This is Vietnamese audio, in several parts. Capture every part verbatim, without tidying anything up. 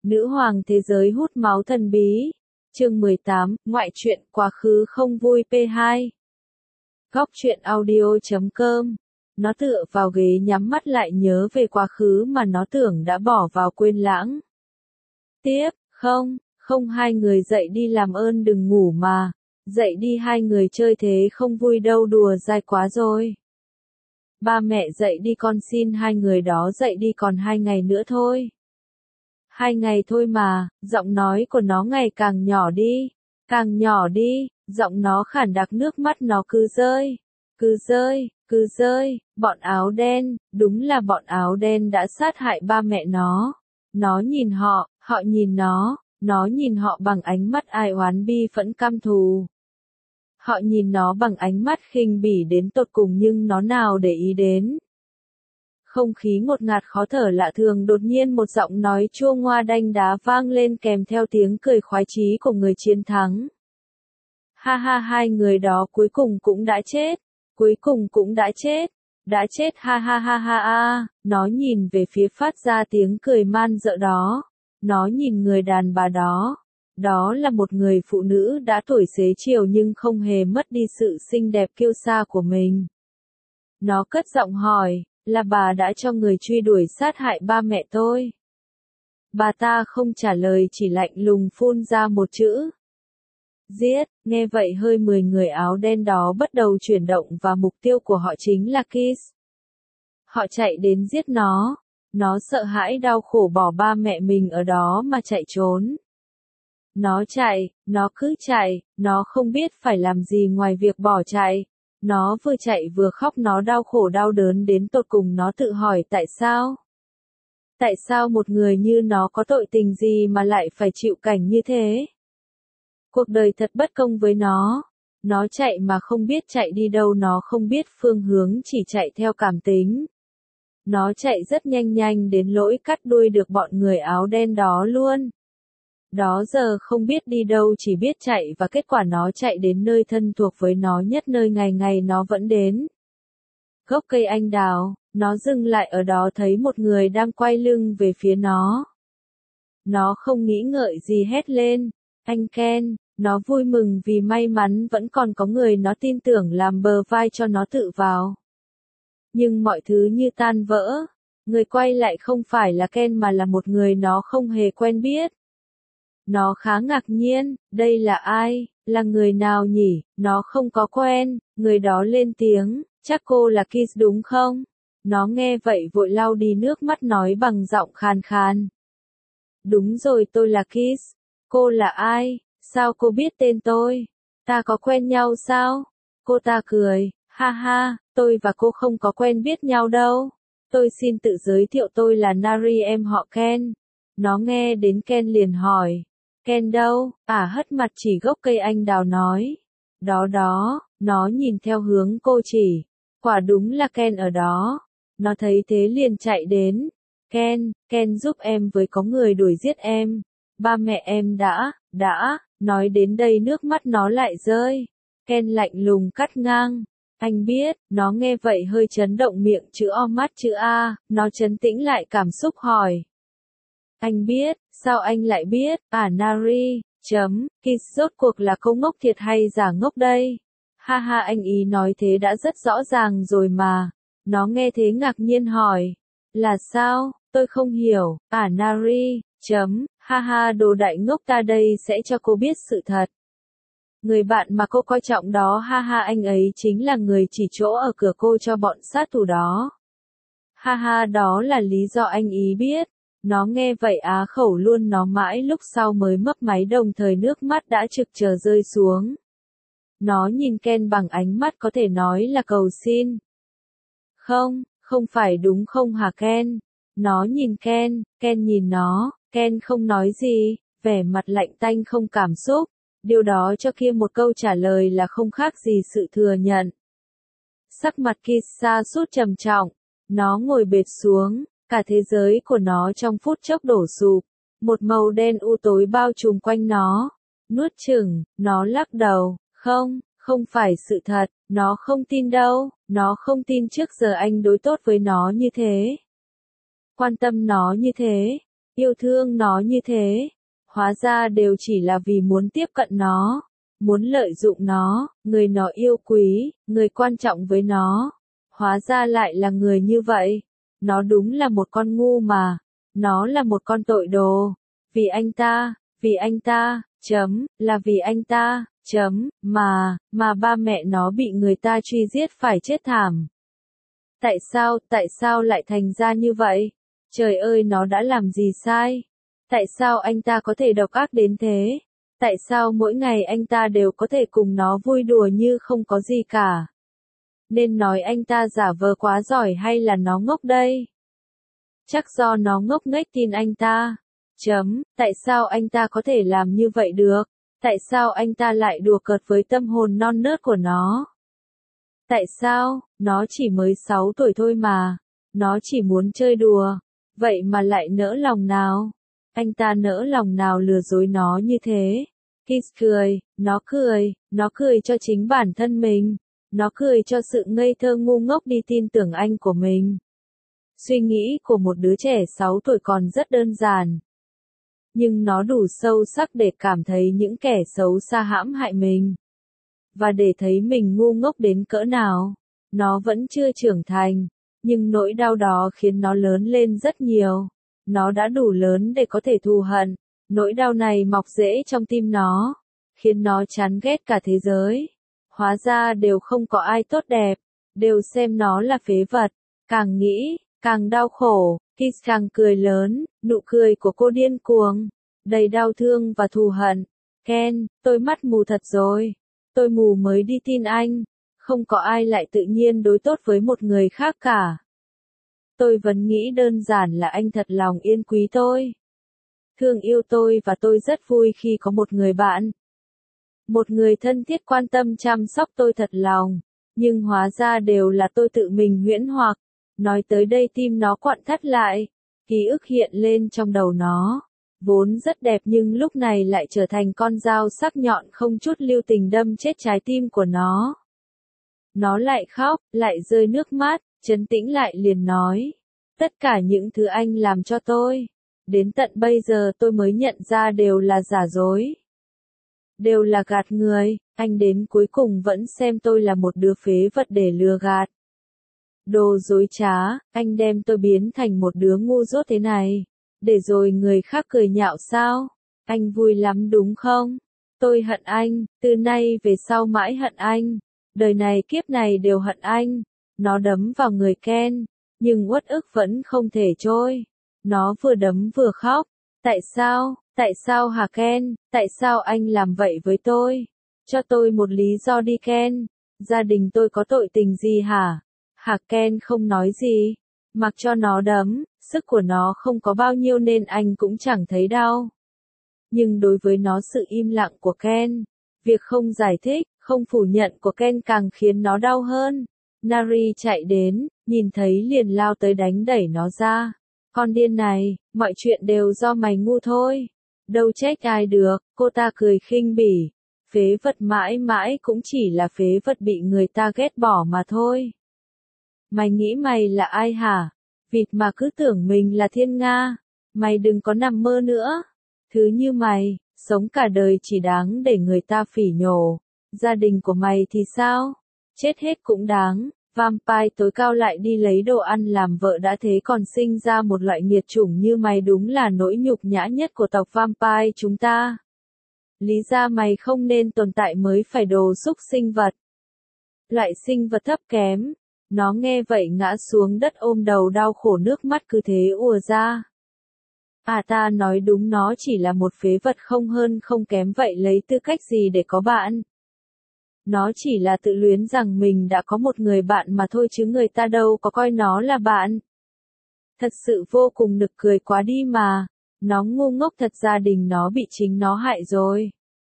Nữ hoàng thế giới hút máu thần bí. Chương mười tám, ngoại truyện quá khứ không vui P hai. Góc truyện audio chấm com. Nó tựa vào ghế nhắm mắt lại nhớ về quá khứ mà nó tưởng đã bỏ vào quên lãng. Tiếp, không, không hai người dậy đi làm ơn đừng ngủ mà. Dậy đi hai người chơi thế không vui đâu đùa dai quá rồi. Ba mẹ dậy đi con xin hai người đó dậy đi còn hai ngày nữa thôi. Hai ngày thôi mà, giọng nói của nó ngày càng nhỏ đi, càng nhỏ đi, giọng nó khản đặc nước mắt nó cứ rơi, cứ rơi, cứ rơi, bọn áo đen, đúng là bọn áo đen đã sát hại ba mẹ nó. Nó nhìn họ, họ nhìn nó, nó nhìn họ bằng ánh mắt ai oán bi phẫn căm thù. Họ nhìn nó bằng ánh mắt khinh bỉ đến tột cùng nhưng nó nào để ý đến. Không khí ngột ngạt khó thở lạ thường đột nhiên một giọng nói chua ngoa đanh đá vang lên kèm theo tiếng cười khoái chí của người chiến thắng. Ha ha hai người đó cuối cùng cũng đã chết, cuối cùng cũng đã chết, đã chết ha ha ha ha ha, nó nhìn về phía phát ra tiếng cười man dợ đó, nó nhìn người đàn bà đó. Đó là một người phụ nữ đã tuổi xế chiều nhưng không hề mất đi sự xinh đẹp kiêu sa của mình. Nó cất giọng hỏi, là bà đã cho người truy đuổi sát hại ba mẹ tôi? Bà ta không trả lời chỉ lạnh lùng phun ra một chữ. Giết, nghe vậy hơi mười người áo đen đó bắt đầu chuyển động và mục tiêu của họ chính là Kiss. Họ chạy đến giết nó, nó sợ hãi đau khổ bỏ ba mẹ mình ở đó mà chạy trốn. Nó chạy, nó cứ chạy, nó không biết phải làm gì ngoài việc bỏ chạy. Nó vừa chạy vừa khóc nó đau khổ đau đớn đến tột cùng nó tự hỏi tại sao? Tại sao một người như nó có tội tình gì mà lại phải chịu cảnh như thế? Cuộc đời thật bất công với nó. Nó chạy mà không biết chạy đi đâu nó không biết phương hướng chỉ chạy theo cảm tính. Nó chạy rất nhanh nhanh đến lỗi cắt đuôi được bọn người áo đen đó luôn. Đó giờ không biết đi đâu chỉ biết chạy và kết quả nó chạy đến nơi thân thuộc với nó nhất nơi ngày ngày nó vẫn đến. Gốc cây anh đào, nó dừng lại ở đó thấy một người đang quay lưng về phía nó. Nó không nghĩ ngợi gì hét lên, anh Ken, nó vui mừng vì may mắn vẫn còn có người nó tin tưởng làm bờ vai cho nó tự vào. Nhưng mọi thứ như tan vỡ, người quay lại không phải là Ken mà là một người nó không hề quen biết. Nó khá ngạc nhiên, đây là ai, là người nào nhỉ, nó không có quen, người đó lên tiếng, chắc cô là Kiss đúng không? Nó nghe vậy vội lau đi nước mắt nói bằng giọng khàn khàn. Đúng rồi tôi là Kiss, cô là ai, sao cô biết tên tôi? Ta có quen nhau sao? Cô ta cười, ha ha, tôi và cô không có quen biết nhau đâu. Tôi xin tự giới thiệu tôi là Nari em họ Ken. Nó nghe đến Ken liền hỏi. Ken đâu? À hất mặt chỉ gốc cây anh đào nói. Đó đó, nó nhìn theo hướng cô chỉ. Quả đúng là Ken ở đó. Nó thấy thế liền chạy đến. Ken, Ken giúp em với có người đuổi giết em. Ba mẹ em đã, đã, nói đến đây nước mắt nó lại rơi. Ken lạnh lùng cắt ngang. Anh biết, nó nghe vậy hơi chấn động miệng chữ O mắt chữ A, nó trấn tĩnh lại cảm xúc hỏi. Anh biết, sao anh lại biết, à Nari, chấm, Kiss rốt cuộc là câu ngốc thiệt hay giả ngốc đây? Ha ha anh ý nói thế đã rất rõ ràng rồi mà. Nó nghe thế ngạc nhiên hỏi. Là sao, tôi không hiểu, à Nari, chấm, ha ha đồ đại ngốc ta đây sẽ cho cô biết sự thật. Người bạn mà cô coi trọng đó ha ha anh ấy chính là người chỉ chỗ ở cửa cô cho bọn sát thủ đó. Ha ha đó là lý do anh ý biết. Nó nghe vậy á khẩu luôn nó mãi lúc sau mới mấp máy đồng thời nước mắt đã trực chờ rơi xuống. Nó nhìn Ken bằng ánh mắt có thể nói là cầu xin. Không, không phải đúng không hả Ken? Nó nhìn Ken, Ken nhìn nó, Ken không nói gì, vẻ mặt lạnh tanh không cảm xúc. Điều đó cho kia một câu trả lời là không khác gì sự thừa nhận. Sắc mặt Kiss sa sút trầm trọng, nó ngồi bệt xuống. Cả thế giới của nó trong phút chốc đổ sụp, một màu đen u tối bao trùm quanh nó. Nuốt chửng, nó lắc đầu, không, không phải sự thật, nó không tin đâu, nó không tin trước giờ anh đối tốt với nó như thế. Quan tâm nó như thế, yêu thương nó như thế, hóa ra đều chỉ là vì muốn tiếp cận nó, muốn lợi dụng nó, người nó yêu quý, người quan trọng với nó, hóa ra lại là người như vậy. Nó đúng là một con ngu mà, nó là một con tội đồ, vì anh ta, vì anh ta, chấm, là vì anh ta, chấm, mà, mà ba mẹ nó bị người ta truy giết phải chết thảm. Tại sao, tại sao lại thành ra như vậy? Trời ơi, nó đã làm gì sai? Tại sao anh ta có thể độc ác đến thế? Tại sao mỗi ngày anh ta đều có thể cùng nó vui đùa như không có gì cả? Nên nói anh ta giả vờ quá giỏi hay là nó ngốc đây? Chắc do nó ngốc nghếch tin anh ta. Chấm, tại sao anh ta có thể làm như vậy được? Tại sao anh ta lại đùa cợt với tâm hồn non nớt của nó? Tại sao, nó chỉ mới sáu tuổi thôi mà. Nó chỉ muốn chơi đùa. Vậy mà lại nỡ lòng nào? Anh ta nỡ lòng nào lừa dối nó như thế? Kiss cười, nó cười, nó cười cho chính bản thân mình. Nó cười cho sự ngây thơ ngu ngốc đi tin tưởng anh của mình. Suy nghĩ của một đứa trẻ sáu tuổi còn rất đơn giản. Nhưng nó đủ sâu sắc để cảm thấy những kẻ xấu xa hãm hại mình. Và để thấy mình ngu ngốc đến cỡ nào. Nó vẫn chưa trưởng thành, nhưng nỗi đau đó khiến nó lớn lên rất nhiều. Nó đã đủ lớn để có thể thù hận. Nỗi đau này mọc rễ trong tim nó, khiến nó chán ghét cả thế giới. Hóa ra đều không có ai tốt đẹp, đều xem nó là phế vật. Càng nghĩ, càng đau khổ, Kiss càng cười lớn, nụ cười của cô điên cuồng, đầy đau thương và thù hận. Ken, tôi mắt mù thật rồi. Tôi mù mới đi tin anh. Không có ai lại tự nhiên đối tốt với một người khác cả. Tôi vẫn nghĩ đơn giản là anh thật lòng yên quý tôi. Thương yêu tôi và tôi rất vui khi có một người bạn. Một người thân thiết quan tâm chăm sóc tôi thật lòng. Nhưng hóa ra đều là tôi tự mình huyễn hoặc. Nói tới đây tim nó quặn thắt lại. Ký ức hiện lên trong đầu nó. Vốn rất đẹp nhưng lúc này lại trở thành con dao sắc nhọn không chút lưu tình đâm chết trái tim của nó. Nó lại khóc, lại rơi nước mắt, trấn tĩnh lại liền nói. Tất cả những thứ anh làm cho tôi. Đến tận bây giờ tôi mới nhận ra đều là giả dối. Đều là gạt người, anh đến cuối cùng vẫn xem tôi là một đứa phế vật để lừa gạt. Đồ dối trá, anh đem tôi biến thành một đứa ngu dốt thế này. Để rồi người khác cười nhạo sao? Anh vui lắm đúng không? Tôi hận anh, từ nay về sau mãi hận anh. Đời này kiếp này đều hận anh. Nó đấm vào người Ken, nhưng uất ức vẫn không thể trôi. Nó vừa đấm vừa khóc. Tại sao, tại sao hả Ken, tại sao anh làm vậy với tôi? Cho tôi một lý do đi Ken. Gia đình tôi có tội tình gì hả? Hả Ken không nói gì. Mặc cho nó đấm, sức của nó không có bao nhiêu nên anh cũng chẳng thấy đau. Nhưng đối với nó sự im lặng của Ken, việc không giải thích, không phủ nhận của Ken càng khiến nó đau hơn. Nari chạy đến, nhìn thấy liền lao tới đánh đẩy nó ra. Con điên này, mọi chuyện đều do mày ngu thôi. Đâu trách ai được, cô ta cười khinh bỉ. Phế vật mãi mãi cũng chỉ là phế vật bị người ta ghét bỏ mà thôi. Mày nghĩ mày là ai hả? Vịt mà cứ tưởng mình là thiên nga. Mày đừng có nằm mơ nữa. Thứ như mày, sống cả đời chỉ đáng để người ta phỉ nhổ. Gia đình của mày thì sao? Chết hết cũng đáng. Vampire tối cao lại đi lấy đồ ăn làm vợ đã thế còn sinh ra một loại nghiệt chủng như mày đúng là nỗi nhục nhã nhất của tộc vampire chúng ta. Lý ra mày không nên tồn tại mới phải đồ xúc sinh vật. Loại sinh vật thấp kém. Nó nghe vậy ngã xuống đất ôm đầu đau khổ nước mắt cứ thế ùa ra. À ta nói đúng nó chỉ là một phế vật không hơn không kém vậy lấy tư cách gì để có bạn. Nó chỉ là tự luyến rằng mình đã có một người bạn mà thôi chứ người ta đâu có coi nó là bạn. Thật sự vô cùng nực cười quá đi mà. Nó ngu ngốc thật gia đình nó bị chính nó hại rồi.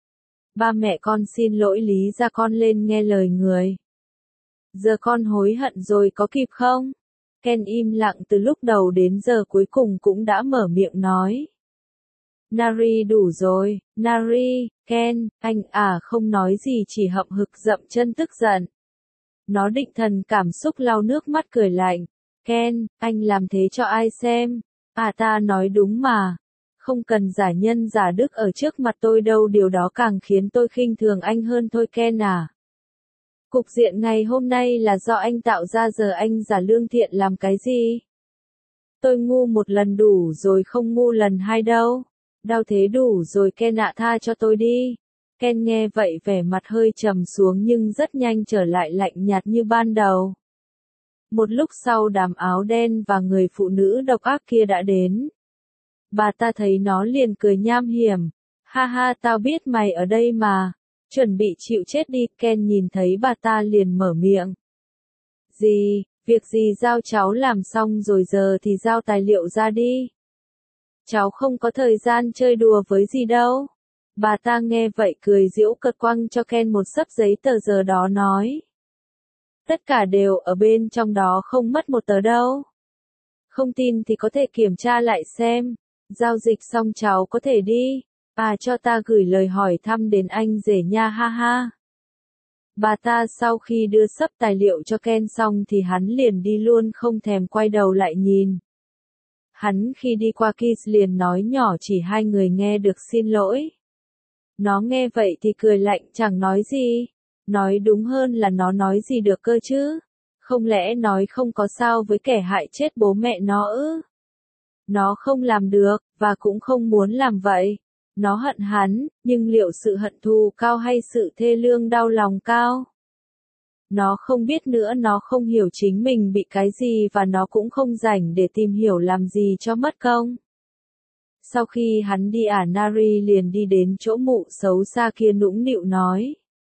Ba mẹ con xin lỗi Lý ra con lên nghe lời người. Giờ con hối hận rồi có kịp không? Ken im lặng từ lúc đầu đến giờ cuối cùng cũng đã mở miệng nói. Nari đủ rồi, Nari, Ken, anh à không nói gì chỉ hậm hực dậm chân tức giận. Nó định thần cảm xúc lau nước mắt cười lạnh. Ken, anh làm thế cho ai xem? À ta nói đúng mà, Không cần giả nhân giả đức ở trước mặt tôi đâu, điều đó càng khiến tôi khinh thường anh hơn thôi Ken à. Cục diện ngày hôm nay là do anh tạo ra, giờ anh giả lương thiện làm cái gì? Tôi ngu một lần đủ rồi, không ngu lần hai đâu. Đau thế đủ rồi Ken ạ, tha cho tôi đi. Ken nghe vậy vẻ mặt hơi trầm xuống nhưng rất nhanh trở lại lạnh nhạt như ban đầu. Một lúc sau đám áo đen và người phụ nữ độc ác kia đã đến. Bà ta thấy nó liền cười nham hiểm. Ha ha, tao biết mày ở đây mà. Chuẩn bị chịu chết đi. Ken nhìn thấy bà ta liền mở miệng. Gì, việc gì giao cháu làm xong rồi, giờ thì giao tài liệu ra đi. Cháu không có thời gian chơi đùa với gì đâu. Bà ta nghe vậy cười giễu cợt quăng cho Ken một xấp giấy tờ, giờ đó nói. Tất cả đều ở bên trong đó, không mất một tờ đâu. Không tin thì có thể kiểm tra lại xem. Giao dịch xong cháu có thể đi. À, cho ta gửi lời hỏi thăm đến anh rể nha, ha ha. Bà ta sau khi đưa xấp tài liệu cho Ken xong thì hắn liền đi luôn, không thèm quay đầu lại nhìn. Hắn khi đi qua Kiss liền nói nhỏ, chỉ hai người nghe được xin lỗi. Nó nghe vậy thì cười lạnh, chẳng nói gì. Nói đúng hơn là nó nói gì được cơ chứ. Không lẽ nói không có sao với kẻ hại chết bố mẹ nó ư? Nó không làm được, và cũng không muốn làm vậy. Nó hận hắn, nhưng liệu sự hận thù cao hay sự thê lương đau lòng cao? Nó không biết nữa, nó không hiểu chính mình bị cái gì và nó cũng không rảnh để tìm hiểu làm gì cho mất công. Sau khi hắn đi ả Nari liền đi đến chỗ mụ xấu xa kia nũng nịu nói.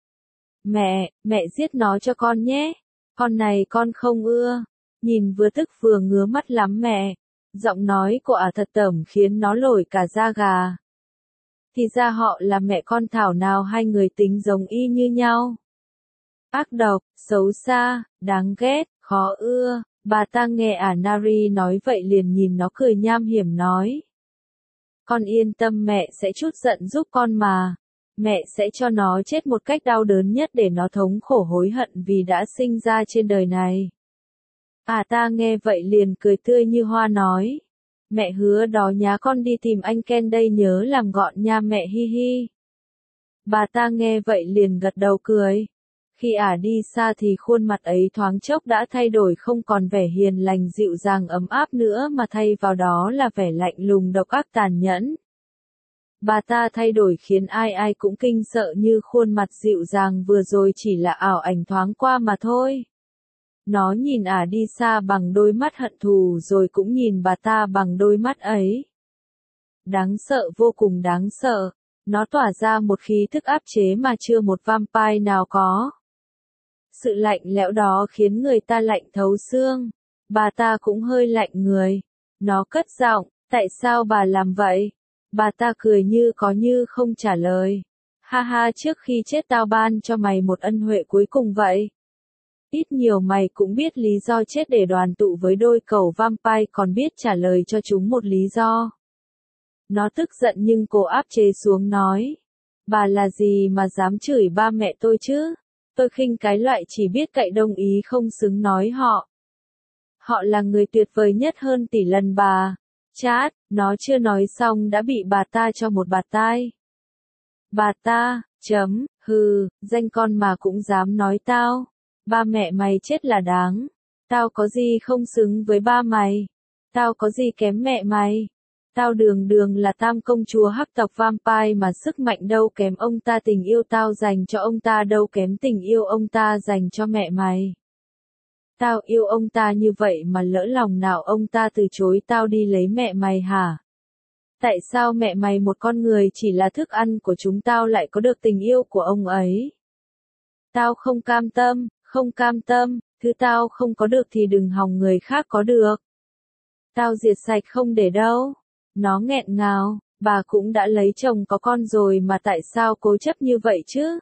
Mẹ, mẹ giết nó cho con nhé. Con này con không ưa. Nhìn vừa tức vừa ngứa mắt lắm mẹ. Giọng nói của ả thật tởm khiến nó nổi cả da gà. Thì ra họ là mẹ con, thảo nào hai người tính giống y như nhau. Ác độc, xấu xa, đáng ghét, khó ưa. Bà ta nghe ả Nari nói vậy liền nhìn nó cười nham hiểm nói. Con yên tâm, mẹ sẽ trút giận giúp con mà. Mẹ sẽ cho nó chết một cách đau đớn nhất để nó thống khổ hối hận vì đã sinh ra trên đời này. À ta nghe vậy liền cười tươi như hoa nói. Mẹ hứa đó nhá, con đi tìm anh Ken đây, nhớ làm gọn nha mẹ, hi hi. Bà ta nghe vậy liền gật đầu cười. Khi ả đi xa thì khuôn mặt ấy thoáng chốc đã thay đổi, không còn vẻ hiền lành dịu dàng ấm áp nữa mà thay vào đó là vẻ lạnh lùng độc ác tàn nhẫn. Bà ta thay đổi khiến ai ai cũng kinh sợ, như khuôn mặt dịu dàng vừa rồi chỉ là ảo ảnh thoáng qua mà thôi. Nó nhìn ả đi xa bằng đôi mắt hận thù rồi cũng nhìn bà ta bằng đôi mắt ấy. Đáng sợ, vô cùng đáng sợ. Nó tỏa ra một khí thức áp chế mà chưa một vampire nào có. Sự lạnh lẽo đó khiến người ta lạnh thấu xương. Bà ta cũng hơi lạnh người. Nó cất giọng, tại sao bà làm vậy? Bà ta cười như có như không trả lời. Ha ha, trước khi chết tao ban cho mày một ân huệ cuối cùng vậy. Ít nhiều mày cũng biết lý do chết để đoàn tụ với đôi cẩu vampire, còn biết trả lời cho chúng một lý do. Nó tức giận nhưng cố áp chế xuống nói. Bà là gì mà dám chửi ba mẹ tôi chứ? Tôi khinh cái loại chỉ biết cậy đông ý không xứng nói họ. Họ là người tuyệt vời nhất hơn tỷ lần bà. Chát, nó chưa nói xong đã bị bà ta cho một bạt tai. Bà ta, chấm, hừ, danh con mà cũng dám nói tao. Ba mẹ mày chết là đáng. Tao có gì không xứng với ba mày? Tao có gì kém mẹ mày? Tao đường đường là tam công chúa hắc tộc vampire mà sức mạnh đâu kém ông ta, tình yêu tao dành cho ông ta đâu kém tình yêu ông ta dành cho mẹ mày. Tao yêu ông ta như vậy mà lỡ lòng nào ông ta từ chối tao đi lấy mẹ mày hả? Tại sao mẹ mày, một con người chỉ là thức ăn của chúng tao, lại có được tình yêu của ông ấy? Tao không cam tâm, không cam tâm, thứ tao không có được thì đừng hòng người khác có được. Tao diệt sạch không để đâu. Nó nghẹn ngào, bà cũng đã lấy chồng có con rồi mà tại sao cố chấp như vậy chứ?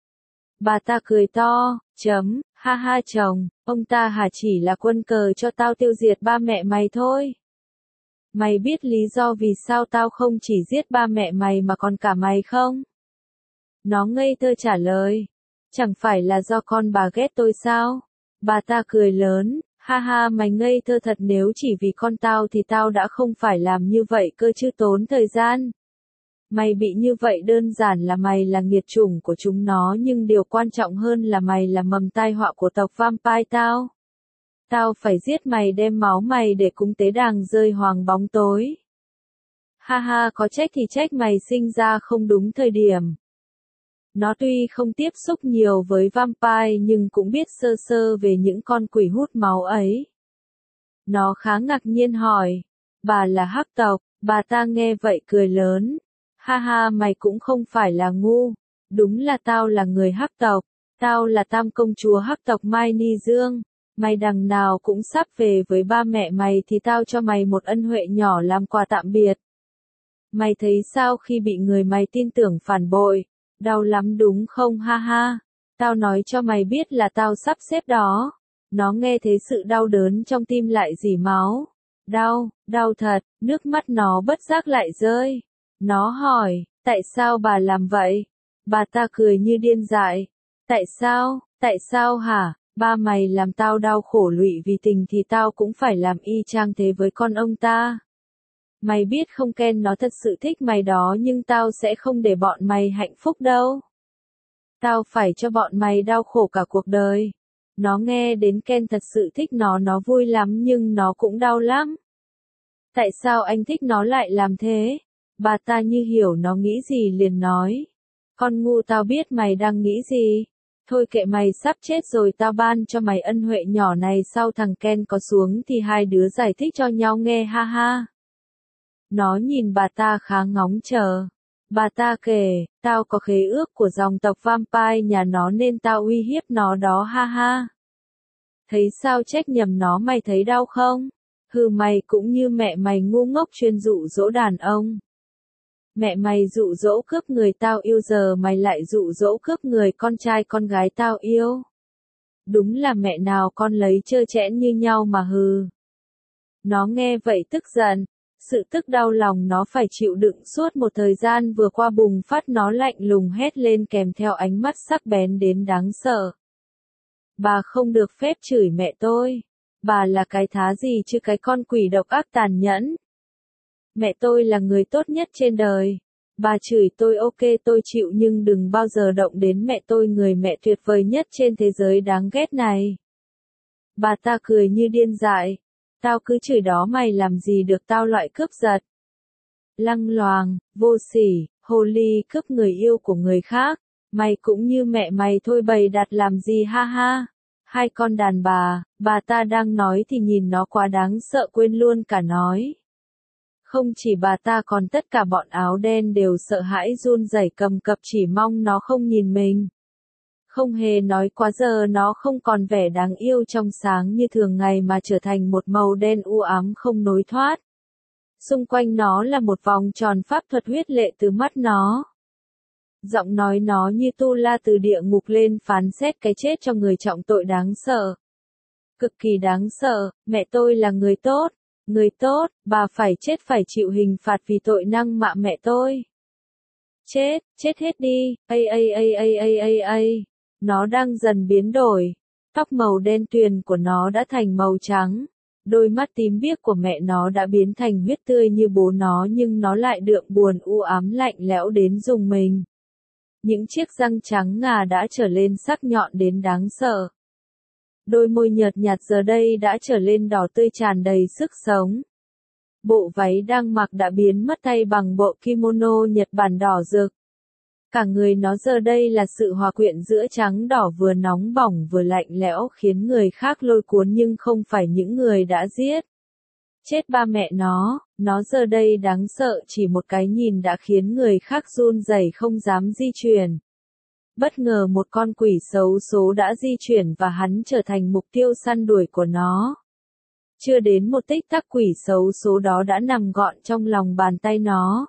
Bà ta cười to, chấm, ha ha chồng, ông ta hả chỉ là quân cờ cho tao tiêu diệt ba mẹ mày thôi. Mày biết lý do vì sao tao không chỉ giết ba mẹ mày mà còn cả mày không? Nó ngây thơ trả lời, chẳng phải là do con bà ghét tôi sao? Bà ta cười lớn, Ha ha, mày ngây thơ thật, nếu chỉ vì con tao thì tao đã không phải làm như vậy cơ chứ, tốn thời gian. Mày bị như vậy đơn giản là mày là nghiệt chủng của chúng nó, nhưng điều quan trọng hơn là mày là mầm tai họa của tộc vampire tao. Tao phải giết mày, đem máu mày để cúng tế đàng rơi hoàng bóng tối. Ha ha, có trách thì trách mày sinh ra không đúng thời điểm. Nó tuy không tiếp xúc nhiều với vampire nhưng cũng biết sơ sơ về những con quỷ hút máu ấy. Nó khá ngạc nhiên hỏi, bà là hắc tộc? Bà ta nghe vậy cười lớn. Ha ha, mày cũng không phải là ngu. Đúng là tao là người hắc tộc. Tao là tam công chúa hắc tộc Mai Ni Dương. Mày đằng nào cũng sắp về với ba mẹ mày thì tao cho mày một ân huệ nhỏ làm quà tạm biệt. Mày thấy sao khi bị người mày tin tưởng phản bội? Đau lắm đúng không? Ha ha. Tao nói cho mày biết là tao sắp xếp đó. Nó nghe thấy sự đau đớn trong tim lại rỉ máu. Đau, đau thật, nước mắt nó bất giác lại rơi. Nó hỏi, tại sao bà làm vậy? Bà ta cười như điên dại. Tại sao, tại sao hả? Ba mày làm tao đau khổ lụy vì tình thì tao cũng phải làm y chang thế với con ông ta. Mày biết không, Ken nó thật sự thích mày đó, nhưng tao sẽ không để bọn mày hạnh phúc đâu. Tao phải cho bọn mày đau khổ cả cuộc đời. Nó nghe đến Ken thật sự thích nó, nó vui lắm nhưng nó cũng đau lắm. Tại sao anh thích nó lại làm thế? Bà ta như hiểu nó nghĩ gì liền nói. Con ngu, tao biết mày đang nghĩ gì. Thôi kệ mày, sắp chết rồi, tao ban cho mày ân huệ nhỏ này, sau thằng Ken có xuống thì hai đứa giải thích cho nhau nghe, ha ha. Nó nhìn bà ta khá ngóng chờ. Bà ta kể, tao có khế ước của dòng tộc vampire nhà nó nên tao uy hiếp nó đó, ha ha. Thấy sao, trách nhầm nó, mày thấy đau không? Hừ, mày cũng như mẹ mày ngu ngốc chuyên dụ dỗ đàn ông. Mẹ mày dụ dỗ cướp người tao yêu, giờ mày lại dụ dỗ cướp người con trai con gái tao yêu. Đúng là mẹ nào con lấy trơ trẽn như nhau mà, hừ. Nó nghe vậy tức giận. Sự tức đau lòng nó phải chịu đựng suốt một thời gian vừa qua bùng phát, nó lạnh lùng hét lên kèm theo ánh mắt sắc bén đến đáng sợ. Bà không được phép chửi mẹ tôi. Bà là cái thá gì chứ, cái con quỷ độc ác tàn nhẫn. Mẹ tôi là người tốt nhất trên đời. Bà chửi tôi ok tôi chịu, nhưng đừng bao giờ động đến mẹ tôi, người mẹ tuyệt vời nhất trên thế giới đáng ghét này. Bà ta cười như điên dại. Tao cứ chửi đó mày làm gì được, tao loại cướp giật. Lăng loàng, vô sỉ, hồ ly, cướp người yêu của người khác. Mày cũng như mẹ mày thôi, bày đặt làm gì, ha ha. Hai con đàn bà, bà ta đang nói thì nhìn nó quá đáng sợ quên luôn cả nói. Không chỉ bà ta còn tất cả bọn áo đen đều sợ hãi run rẩy cầm cập, chỉ mong nó không nhìn mình. Không hề nói quá, giờ nó không còn vẻ đáng yêu trong sáng như thường ngày mà trở thành một màu đen u ám không nối thoát. Xung quanh nó là một vòng tròn pháp thuật huyết lệ từ mắt nó. Giọng nói nó như tu la từ địa ngục lên phán xét cái chết cho người trọng tội đáng sợ. Cực kỳ đáng sợ, mẹ tôi là người tốt, người tốt, bà phải chết, phải chịu hình phạt vì tội năng mạ mẹ tôi. Chết, chết hết đi, ây ây ây ây ây ây ây. Nó đang dần biến đổi. Tóc màu đen tuyền của nó đã thành màu trắng. Đôi mắt tím biếc của mẹ nó đã biến thành huyết tươi như bố nó, nhưng nó lại đượm buồn u ám lạnh lẽo đến rùng mình. Những chiếc răng trắng ngà đã trở lên sắc nhọn đến đáng sợ. Đôi môi nhợt nhạt giờ đây đã trở lên đỏ tươi tràn đầy sức sống. Bộ váy đang mặc đã biến mất thay bằng bộ kimono Nhật Bản đỏ rực. Cả người nó giờ đây là sự hòa quyện giữa trắng đỏ, vừa nóng bỏng vừa lạnh lẽo, khiến người khác lôi cuốn nhưng không phải những người đã giết. Chết ba mẹ nó, nó giờ đây đáng sợ, chỉ một cái nhìn đã khiến người khác run rẩy không dám di chuyển. Bất ngờ một con quỷ xấu số đã di chuyển và hắn trở thành mục tiêu săn đuổi của nó. Chưa đến một tích tắc, quỷ xấu số đó đã nằm gọn trong lòng bàn tay nó.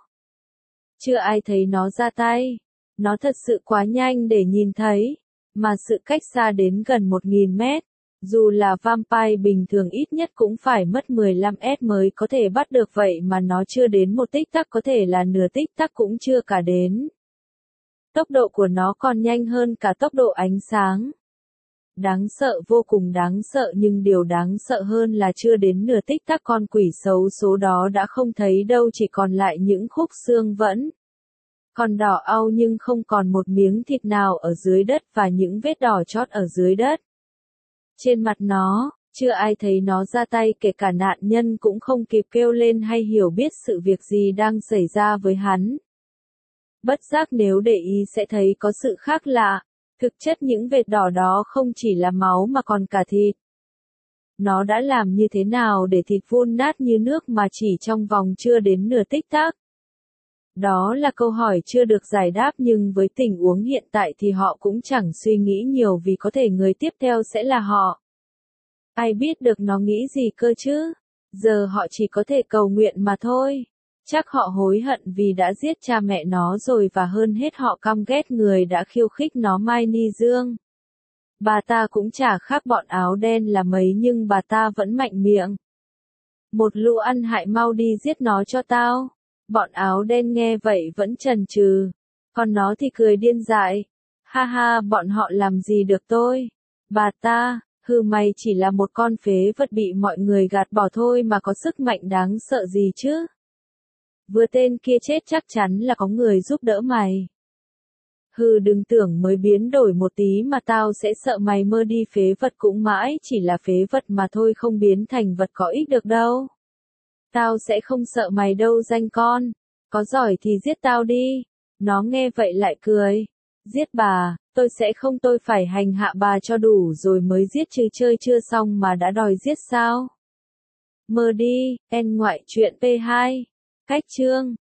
Chưa ai thấy nó ra tay. Nó thật sự quá nhanh để nhìn thấy, mà sự cách xa đến gần một nghìn mét. Dù là vampire bình thường ít nhất cũng phải mất mười lăm mét mới có thể bắt được, vậy mà nó chưa đến một tích tắc, có thể là nửa tích tắc cũng chưa cả đến. Tốc độ của nó còn nhanh hơn cả tốc độ ánh sáng. Đáng sợ, vô cùng đáng sợ, nhưng điều đáng sợ hơn là chưa đến nửa tích tắc con quỷ xấu số đó đã không thấy đâu, chỉ còn lại những khúc xương vẫn còn đỏ au nhưng không còn một miếng thịt nào ở dưới đất và những vết đỏ chót ở dưới đất. Trên mặt nó, chưa ai thấy nó ra tay, kể cả nạn nhân cũng không kịp kêu lên hay hiểu biết sự việc gì đang xảy ra với hắn. Bất giác nếu để ý sẽ thấy có sự khác lạ. Thực chất những vệt đỏ đó không chỉ là máu mà còn cả thịt. Nó đã làm như thế nào để thịt vun nát như nước mà chỉ trong vòng chưa đến nửa tích tắc? Đó là câu hỏi chưa được giải đáp, nhưng với tình huống hiện tại thì họ cũng chẳng suy nghĩ nhiều vì có thể người tiếp theo sẽ là họ. Ai biết được nó nghĩ gì cơ chứ? Giờ họ chỉ có thể cầu nguyện mà thôi. Chắc họ hối hận vì đã giết cha mẹ nó rồi, và hơn hết họ căm ghét người đã khiêu khích nó. Mai Ni Dương. Bà ta cũng chả khác bọn áo đen là mấy, nhưng bà ta vẫn mạnh miệng. Một lũ ăn hại, mau đi giết nó cho tao. Bọn áo đen nghe vậy vẫn chần chừ. Còn nó thì cười điên dại. Ha ha, bọn họ làm gì được tôi? Bà ta, hừ, mày chỉ là một con phế vật bị mọi người gạt bỏ thôi mà có sức mạnh đáng sợ gì chứ? Vừa tên kia chết chắc chắn là có người giúp đỡ mày. Hừ, đừng tưởng mới biến đổi một tí mà tao sẽ sợ mày, mơ đi, phế vật cũng mãi chỉ là phế vật mà thôi, không biến thành vật có ích được đâu. Tao sẽ không sợ mày đâu danh con, có giỏi thì giết tao đi. Nó nghe vậy lại cười. Giết bà, tôi sẽ không, tôi phải hành hạ bà cho đủ rồi mới giết chứ, chơi chưa xong mà đã đòi giết sao? Mơ đi, en ngoại truyện P hai. Cách chương